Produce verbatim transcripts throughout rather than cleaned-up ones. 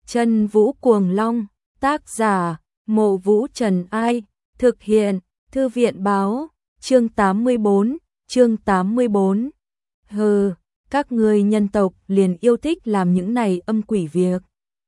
Chân Vũ Cuồng Long, tác giả, Mộ Vũ Trần Ai, thực hiện, Thư viện báo, chương tám mươi bốn, chương tám mươi bốn. Hừ, các ngươi nhân tộc liền yêu thích làm những này âm quỷ việc.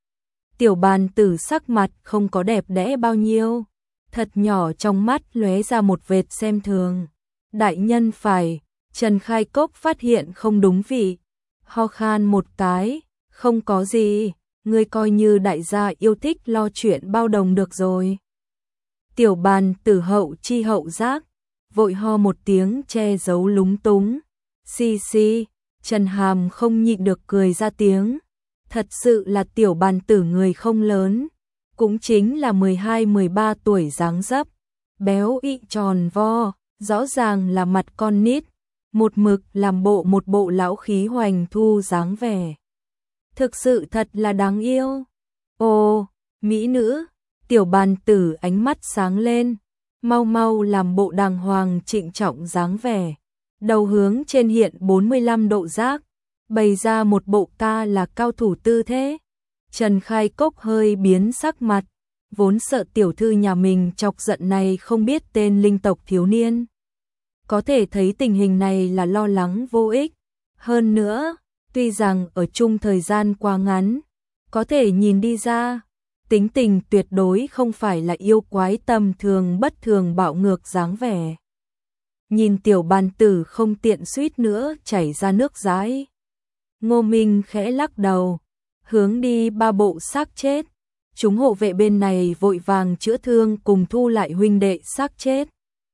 Tiểu Bàn Tử sắc mặt không có đẹp đẽ bao nhiêu, thật nhỏ trong mắt lóe ra một vệt xem thường. Đại nhân phải, Trần Khai Cốc phát hiện không đúng vị, ho khan một cái, không có gì, ngươi coi như đại gia yêu thích lo chuyện bao đồng được rồi. Tiểu Bàn Tử hậu chi hậu giác, vội ho một tiếng che giấu lúng túng. Xì xì, Trần Hàm không nhịn được cười ra tiếng. Thật sự là Tiểu Bàn Tử người không lớn, cũng chính là mười hai mười ba tuổi dáng dấp, béo ị tròn vo, rõ ràng là mặt con nít, một mực làm bộ một bộ lão khí hoành thu dáng vẻ. Thực sự thật là đáng yêu. Ồ, mỹ nữ, Tiểu Bàn Tử ánh mắt sáng lên, mau mau làm bộ đàng hoàng trịnh trọng dáng vẻ, đầu hướng trên hiện bốn mươi lăm độ giác, bày ra một bộ ca là cao thủ tư thế. Trần Khai Cốc hơi biến sắc mặt, vốn sợ tiểu thư nhà mình chọc giận này không biết tên linh tộc thiếu niên. Có thể thấy tình hình này là lo lắng vô ích. Hơn nữa, tuy rằng ở chung thời gian quá ngắn, có thể nhìn đi ra, tính tình tuyệt đối không phải là yêu quái tầm thường bất thường bạo ngược dáng vẻ. Nhìn Tiểu Bàn Tử không tiện suýt nữa chảy ra nước dãi. Ngô Minh khẽ lắc đầu, hướng đi ba bộ xác chết. Chúng hộ vệ bên này vội vàng chữa thương cùng thu lại huynh đệ xác chết.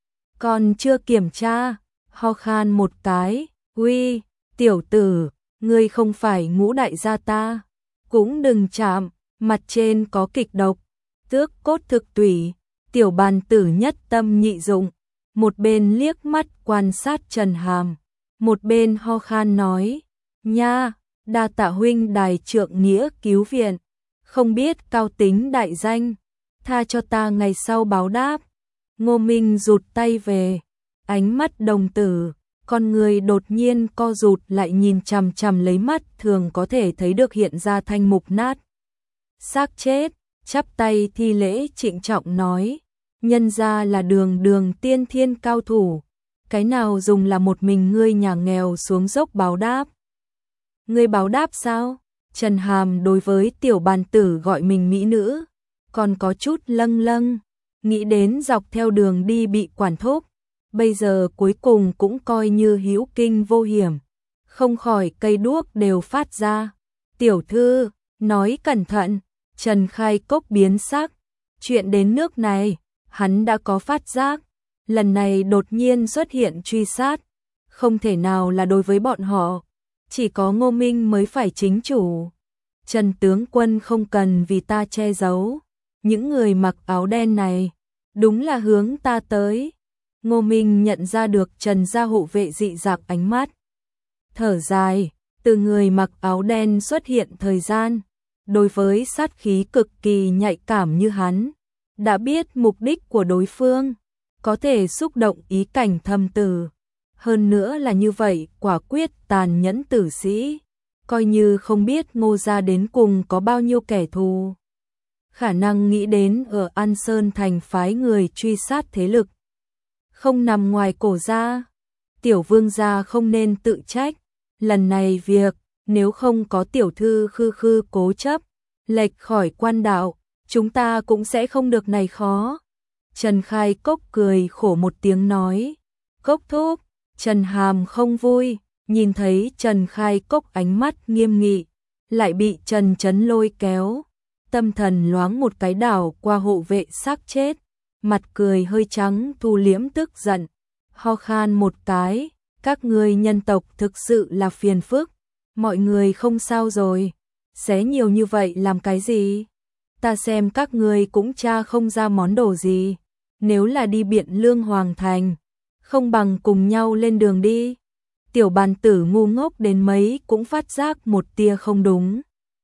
Còn chưa kiểm tra, ho khan một cái, uy, tiểu tử, ngươi không phải Ngũ đại gia ta, cũng đừng chạm, mặt trên có kịch độc, tước cốt thực tủy. Tiểu Bàn Tử nhất tâm nhị dụng, một bên liếc mắt quan sát Trần Hàm, một bên ho khan nói, nha, đa tạ huynh đài trượng nghĩa cứu viện, không biết cao tính đại danh, tha cho ta ngày sau báo đáp. Ngô Minh rụt tay về, ánh mắt đồng tử, con người đột nhiên co rụt lại nhìn chằm chằm lấy mắt thường có thể thấy được hiện ra thanh mục nát. Xác chết, chắp tay thi lễ trịnh trọng nói, nhân ra là đường đường tiên thiên cao thủ, cái nào dùng là một mình ngươi nhà nghèo xuống dốc báo đáp. Ngươi báo đáp sao? Trần Hàm đối với Tiểu Bàn Tử gọi mình mỹ nữ, còn có chút lâng lâng, nghĩ đến dọc theo đường đi bị quản thúc, bây giờ cuối cùng cũng coi như hữu kinh vô hiểm, không khỏi cây đuốc đều phát ra. Tiểu thư, nói cẩn thận. Trần Khai Cốc biến sắc, chuyện đến nước này, hắn đã có phát giác, lần này đột nhiên xuất hiện truy sát, không thể nào là đối với bọn họ, chỉ có Ngô Minh mới phải chính chủ. Trần tướng quân không cần vì ta che giấu, những người mặc áo đen này, đúng là hướng ta tới. Ngô Minh nhận ra được Trần gia hộ vệ dị dạng ánh mắt, thở dài, từ người mặc áo đen xuất hiện thời gian, đối với sát khí cực kỳ nhạy cảm như hắn, đã biết mục đích của đối phương, có thể xúc động ý cảnh thâm tử. Hơn nữa là như vậy, quả quyết tàn nhẫn tử sĩ, coi như không biết Ngô gia đến cùng có bao nhiêu kẻ thù. Khả năng nghĩ đến ở An Sơn thành phái người truy sát thế lực, không nằm ngoài cổ gia. Tiểu vương gia không nên tự trách, lần này việc, nếu không có tiểu thư khư khư cố chấp, lệch khỏi quan đạo, chúng ta cũng sẽ không được này khó. Trần Khai Cốc cười khổ một tiếng nói, Cốc thúc. Trần Hàm không vui, nhìn thấy Trần Khai Cốc ánh mắt nghiêm nghị, lại bị Trần Chấn lôi kéo, tâm thần loáng một cái đảo qua hộ vệ xác chết, mặt cười hơi trắng thu liễm tức giận, ho khan một cái, các ngươi nhân tộc thực sự là phiền phức, mọi người không sao rồi, xé nhiều như vậy làm cái gì? Ta xem các ngươi cũng tra không ra món đồ gì, nếu là đi Biện Lương Hoàng Thành, không bằng cùng nhau lên đường đi. Tiểu Bàn Tử ngu ngốc đến mấy cũng phát giác một tia không đúng.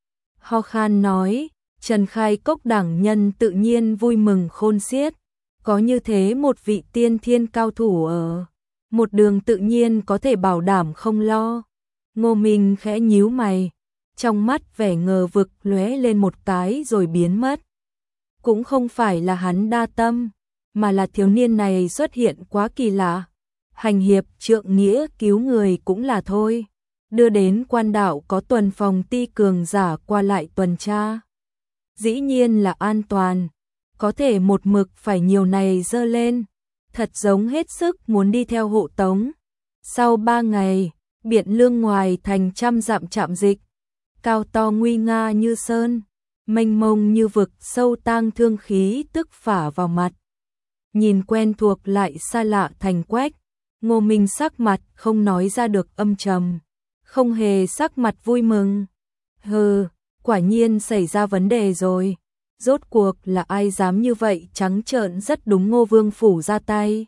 Ho khan nói, Trần Khai Cốc đẳng nhân tự nhiên vui mừng khôn xiết, có như thế một vị tiên thiên cao thủ ở, một đường tự nhiên có thể bảo đảm không lo. Ngô Minh khẽ nhíu mày, trong mắt vẻ ngờ vực lóe lên một cái rồi biến mất. Cũng không phải là hắn đa tâm, mà là thiếu niên này xuất hiện quá kỳ lạ. Hành hiệp trượng nghĩa cứu người cũng là thôi, đưa đến quan đạo có tuần phòng ti cường giả qua lại tuần tra. Dĩ nhiên là an toàn, có thể một mực phải nhiều này dơ lên, thật giống hết sức muốn đi theo hộ tống. Sau ba ngày, Biện Lương ngoài thành trăm dặm trạm dịch, cao to nguy nga như sơn, mênh mông như vực sâu tang thương khí tức phả vào mặt. Nhìn quen thuộc lại xa lạ thành Quách, Ngô Minh sắc mặt không nói ra được âm trầm, không hề sắc mặt vui mừng. Hừ, quả nhiên xảy ra vấn đề rồi. Rốt cuộc là ai dám như vậy trắng trợn rất đúng Ngô Vương phủ ra tay.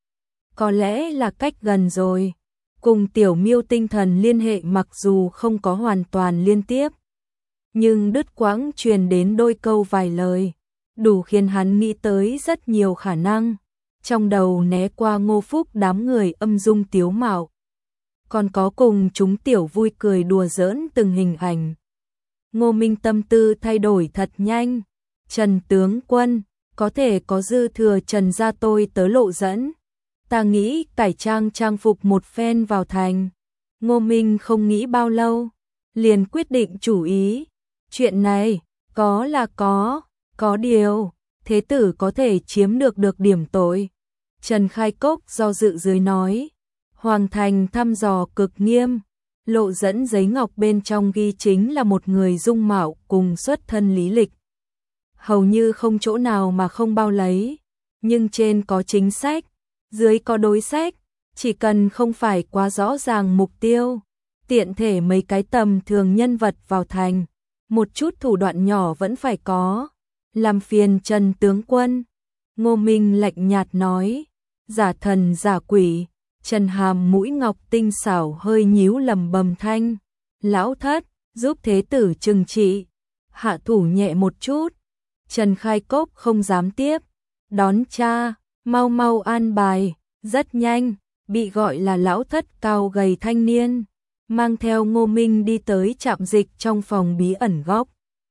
Có lẽ là cách gần rồi. Cùng Tiểu Miêu tinh thần liên hệ mặc dù không có hoàn toàn liên tiếp, nhưng đứt quãng truyền đến đôi câu vài lời, đủ khiến hắn nghĩ tới rất nhiều khả năng. Trong đầu né qua Ngô Phúc đám người âm dung tiếu mạo, còn có cùng chúng tiểu vui cười đùa giỡn từng hình ảnh. Ngô Minh tâm tư thay đổi thật nhanh. Trần tướng quân, có thể có dư thừa Trần gia tôi tớ lộ dẫn. Ta nghĩ cải trang trang phục một phen vào thành. Ngô Minh không nghĩ bao lâu, liền quyết định chủ ý. Chuyện này, có là có, có điều, thế tử có thể chiếm được được điểm tội. Trần Khai Cốc do dự dưới nói, Hoàng thành thăm dò cực nghiêm, lộ dẫn giấy ngọc bên trong ghi chính là một người dung mạo cùng xuất thân lý lịch. Hầu như không chỗ nào mà không bao lấy, nhưng trên có chính sách, dưới có đối sách, chỉ cần không phải quá rõ ràng mục tiêu, tiện thể mấy cái tầm thường nhân vật vào thành, một chút thủ đoạn nhỏ vẫn phải có. Làm phiền Trần tướng quân. Ngô Minh lạnh nhạt nói, giả thần giả quỷ. Trần Hàm mũi ngọc tinh xảo hơi nhíu lầm bầm thanh, lão thất, giúp thế tử trừng trị. Hạ thủ nhẹ một chút. Trần Khai Cốc không dám tiếp, đón cha, mau mau an bài. Rất nhanh, bị gọi là lão thất cao gầy thanh niên, mang theo Ngô Minh đi tới trạm dịch trong phòng bí ẩn góc.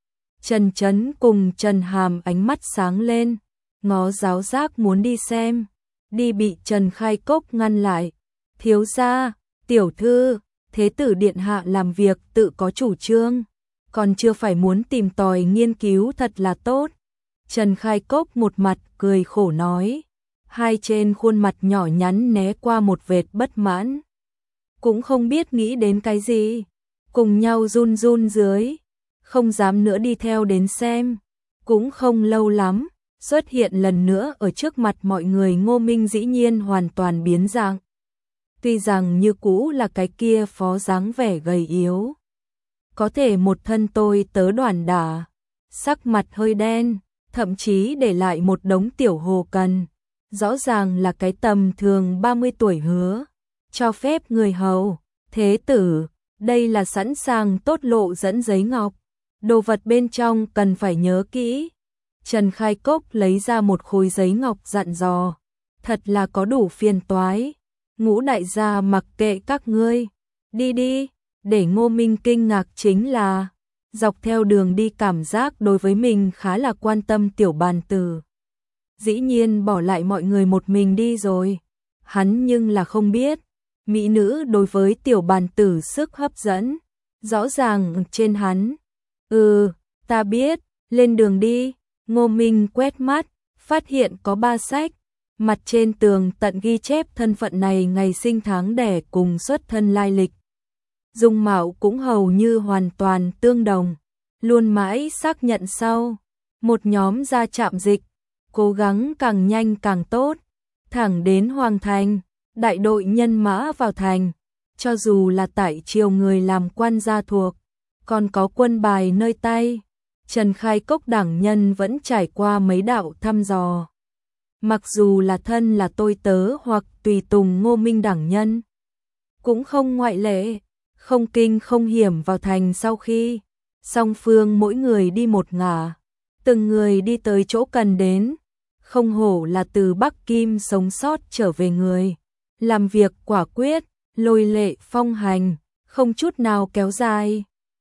Trần Chấn cùng Trần Hàm ánh mắt sáng lên, ngó giáo giác muốn đi xem, đi bị Trần Khai Cốc ngăn lại. Thiếu gia, tiểu thư, thế tử điện hạ làm việc tự có chủ trương, còn chưa phải muốn tìm tòi nghiên cứu thật là tốt. Trần Khai Cốc một mặt cười khổ nói, hai trên khuôn mặt nhỏ nhắn né qua một vệt bất mãn. Cũng không biết nghĩ đến cái gì, cùng nhau run run dưới, không dám nữa đi theo đến xem. Cũng không lâu lắm, xuất hiện lần nữa ở trước mặt mọi người. Ngô Minh dĩ nhiên hoàn toàn biến dạng. Tuy rằng như cũ là cái kia phó dáng vẻ gầy yếu, có thể một thân tôi tớ đoàn đả, sắc mặt hơi đen, thậm chí để lại một đống tiểu hồ cần, rõ ràng là cái tầm thường ba mươi tuổi hứa, cho phép người hầu. Thế tử, đây là sẵn sàng tốt lộ dẫn giấy ngọc, đồ vật bên trong cần phải nhớ kỹ. Trần Khai Cốc lấy ra một khối giấy ngọc dặn dò, thật là có đủ phiền toái. Ngũ đại gia mặc kệ các ngươi, đi đi. Để Ngô Minh kinh ngạc chính là, dọc theo đường đi cảm giác đối với mình khá là quan tâm tiểu bàn tử, dĩ nhiên bỏ lại mọi người một mình đi rồi. Hắn nhưng là không biết, mỹ nữ đối với tiểu bàn tử sức hấp dẫn, rõ ràng trên hắn. Ừ, ta biết, lên đường đi. Ngô Minh quét mắt, phát hiện có ba sách, mặt trên tường tận ghi chép thân phận này ngày sinh tháng đẻ cùng xuất thân lai lịch. Dung mạo cũng hầu như hoàn toàn tương đồng, luôn mãi xác nhận sau. Một nhóm ra trạm dịch, cố gắng càng nhanh càng tốt, thẳng đến Hoàng thành, đại đội nhân mã vào thành, cho dù là tại triều người làm quan gia thuộc, còn có quân bài nơi tay. Trần Khai Cốc đảng nhân vẫn trải qua mấy đạo thăm dò. Mặc dù là thân là tôi tớ hoặc tùy tùng Ngô Minh đảng nhân, cũng không ngoại lệ, không kinh không hiểm vào thành. Sau khi song phương mỗi người đi một ngả, từng người đi tới chỗ cần đến, không hổ là từ Bắc Kim sống sót trở về người, làm việc quả quyết, lôi lệ phong hành, không chút nào kéo dài.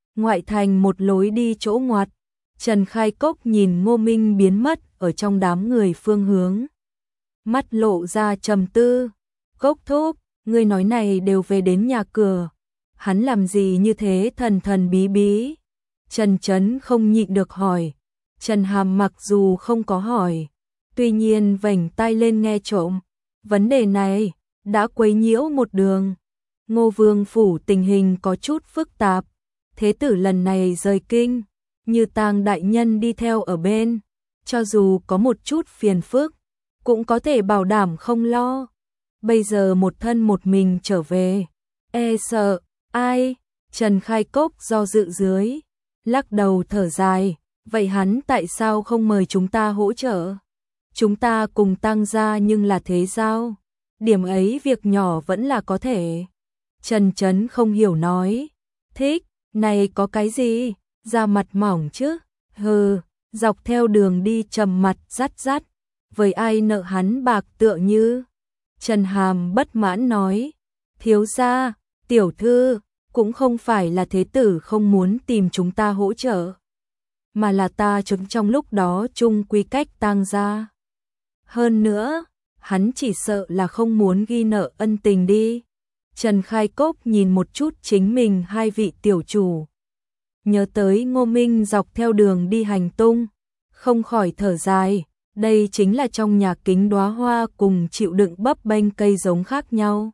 ngoại thành một lối đi chỗ ngoặt. Trần Khai Cốc nhìn Ngô Minh biến mất ở trong đám người phương hướng. Mắt lộ ra trầm tư. Cốc thúc, người nói này đều về đến nhà cửa. Hắn làm gì như thế thần thần bí bí? Trần Chấn không nhịn được hỏi. Trần Hàm mặc dù không có hỏi, tuy nhiên vểnh tai lên nghe trộm. Vấn đề này đã quấy nhiễu một đường. Ngô Vương phủ tình hình có chút phức tạp. Thế tử lần này rời kinh, Như Tang đại nhân đi theo ở bên, cho dù có một chút phiền phức, cũng có thể bảo đảm không lo. Bây giờ một thân một mình trở về, e sợ ai? Trần Khai Cốc do dự dưới, lắc đầu thở dài, vậy hắn tại sao không mời chúng ta hỗ trợ? Chúng ta cùng tăng gia nhưng là thế sao? Điểm ấy việc nhỏ vẫn là có thể. Trần Chấn không hiểu nói, thích, này có cái gì? Da mặt mỏng chứ? Hừ, dọc theo đường đi trầm mặt rắt rắt, với ai nợ hắn bạc tựa như. Trần Hàm bất mãn nói, thiếu gia, tiểu thư, cũng không phải là thế tử không muốn tìm chúng ta hỗ trợ, mà là ta chúng trong lúc đó chung quy cách tang gia. Hơn nữa, hắn chỉ sợ là không muốn ghi nợ ân tình đi. Trần Khai Cốc nhìn một chút chính mình hai vị tiểu chủ, nhớ tới Ngô Minh dọc theo đường đi hành tung, không khỏi thở dài, đây chính là trong nhà kính đóa hoa cùng chịu đựng bấp bênh cây giống khác nhau.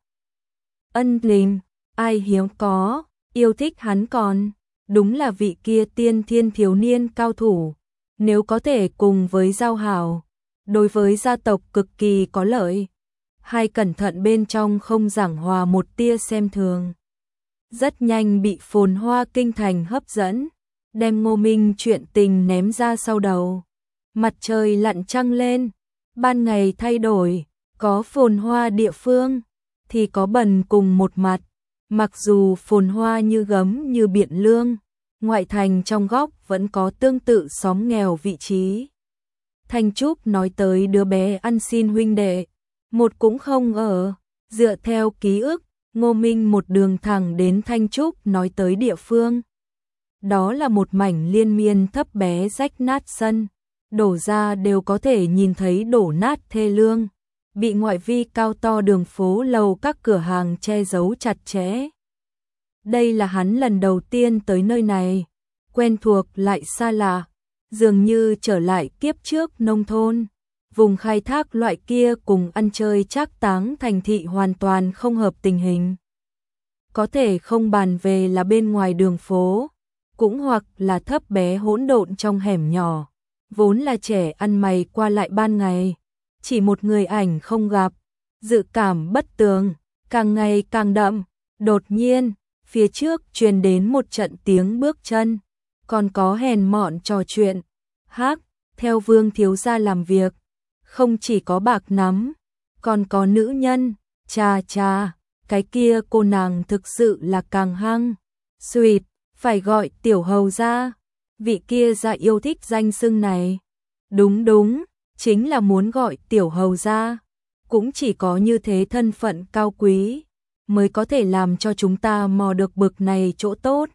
Ân tình, ai hiếm có, yêu thích hắn còn, đúng là vị kia tiên thiên thiếu niên cao thủ, nếu có thể cùng với giao hảo, đối với gia tộc cực kỳ có lợi. Hai cẩn thận bên trong không giảng hòa một tia xem thường. Rất nhanh bị phồn hoa kinh thành hấp dẫn, đem Ngô Minh chuyện tình ném ra sau đầu. Mặt trời lặn trăng lên, ban ngày thay đổi, có phồn hoa địa phương, thì có bần cùng một mặt. Mặc dù phồn hoa như gấm như biển lương, ngoại thành trong góc vẫn có tương tự xóm nghèo vị trí. Thanh Trúc nói tới đứa bé ăn xin huynh đệ, một cũng không ở, dựa theo ký ức, Ngô Minh một đường thẳng đến Thanh Trúc nói tới địa phương. Đó là một mảnh liên miên thấp bé rách nát sân, đổ ra đều có thể nhìn thấy đổ nát thê lương, bị ngoại vi cao to đường phố lầu các cửa hàng che giấu chặt chẽ. Đây là hắn lần đầu tiên tới nơi này, quen thuộc lại xa lạ, dường như trở lại kiếp trước nông thôn. Vùng khai thác loại kia cùng ăn chơi trác táng thành thị hoàn toàn không hợp tình hình. Có thể không bàn về là bên ngoài đường phố, cũng hoặc là thấp bé hỗn độn trong hẻm nhỏ, vốn là trẻ ăn mày qua lại ban ngày, chỉ một người ảnh không gặp, dự cảm bất tường, càng ngày càng đậm. Đột nhiên, phía trước truyền đến một trận tiếng bước chân, còn có hèn mọn trò chuyện. Hắc, theo Vương thiếu gia làm việc, không chỉ có bạc nắm, còn có nữ nhân, chà chà, cái kia cô nàng thực sự là càng hăng. Xuyệt, phải gọi tiểu hầu ra, vị kia dạ yêu thích danh xưng này. Đúng đúng, chính là muốn gọi tiểu hầu ra, cũng chỉ có như thế thân phận cao quý, mới có thể làm cho chúng ta mò được bực này chỗ tốt.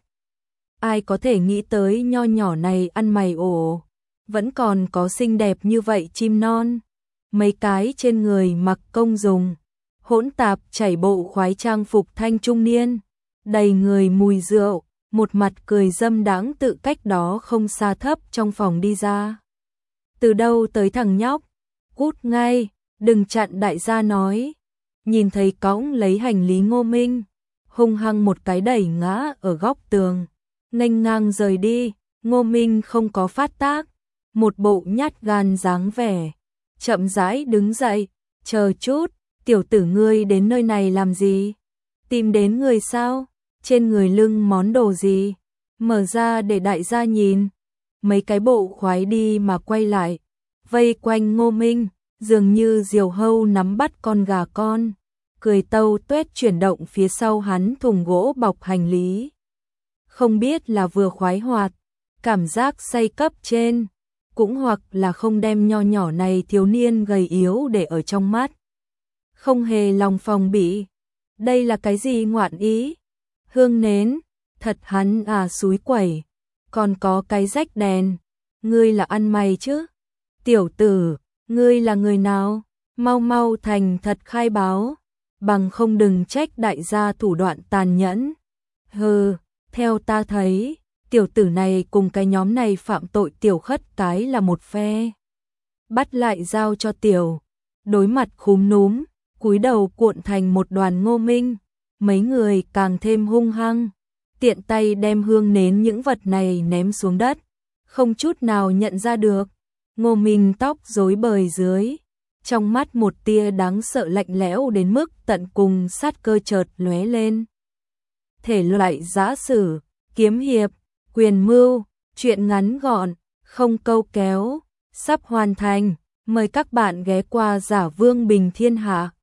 Ai có thể nghĩ tới nho nhỏ này ăn mày ổ, vẫn còn có xinh đẹp như vậy chim non. Mấy cái trên người mặc công dùng, hỗn tạp chảy bộ khoái trang phục thanh trung niên, đầy người mùi rượu, một mặt cười dâm đãng tự cách đó không xa thấp trong phòng đi ra. Từ đâu tới thằng nhóc? Cút ngay, đừng chặn đại gia nói. Nhìn thấy cõng lấy hành lý Ngô Minh, hung hăng một cái đẩy ngã ở góc tường, nghênh ngang rời đi. Ngô Minh không có phát tác, một bộ nhát gan dáng vẻ, chậm rãi đứng dậy, chờ chút, tiểu tử ngươi đến nơi này làm gì? Tìm đến người sao? Trên người lưng món đồ gì? Mở ra để đại gia nhìn. Mấy cái bộ khoái đi mà quay lại, vây quanh Ngô Minh, dường như diều hâu nắm bắt con gà con, cười tâu tuét chuyển động phía sau hắn thùng gỗ bọc hành lý. Không biết là vừa khoái hoạt, cảm giác say cấp trên, cũng hoặc là không đem nho nhỏ này thiếu niên gầy yếu để ở trong mắt. Không hề lòng phòng bị. Đây là cái gì ngoạn ý? Hương nến, Thật hắn à xúi quẩy, còn có cái rách đèn, ngươi là ăn mày chứ? Tiểu tử, ngươi là người nào? Mau mau thành thật khai báo, bằng không đừng trách đại gia thủ đoạn tàn nhẫn. Hừ, theo ta thấy, tiểu tử này cùng cái nhóm này phạm tội tiểu khất cái là một phe. Bắt lại giao cho tiểu, đối mặt khúm núm, cúi đầu cuộn thành một đoàn Ngô Minh, mấy người càng thêm hung hăng, tiện tay đem hương nến những vật này ném xuống đất, không chút nào nhận ra được. Ngô Minh tóc rối bời dưới, trong mắt một tia đáng sợ lạnh lẽo đến mức tận cùng sát cơ chợt lóe lên. Thể loại giã sử, kiếm hiệp, quyền mưu, truyện ngắn gọn, không câu kéo, sắp hoàn thành, mời các bạn ghé qua Giả Vương Bình Thiên Hạ.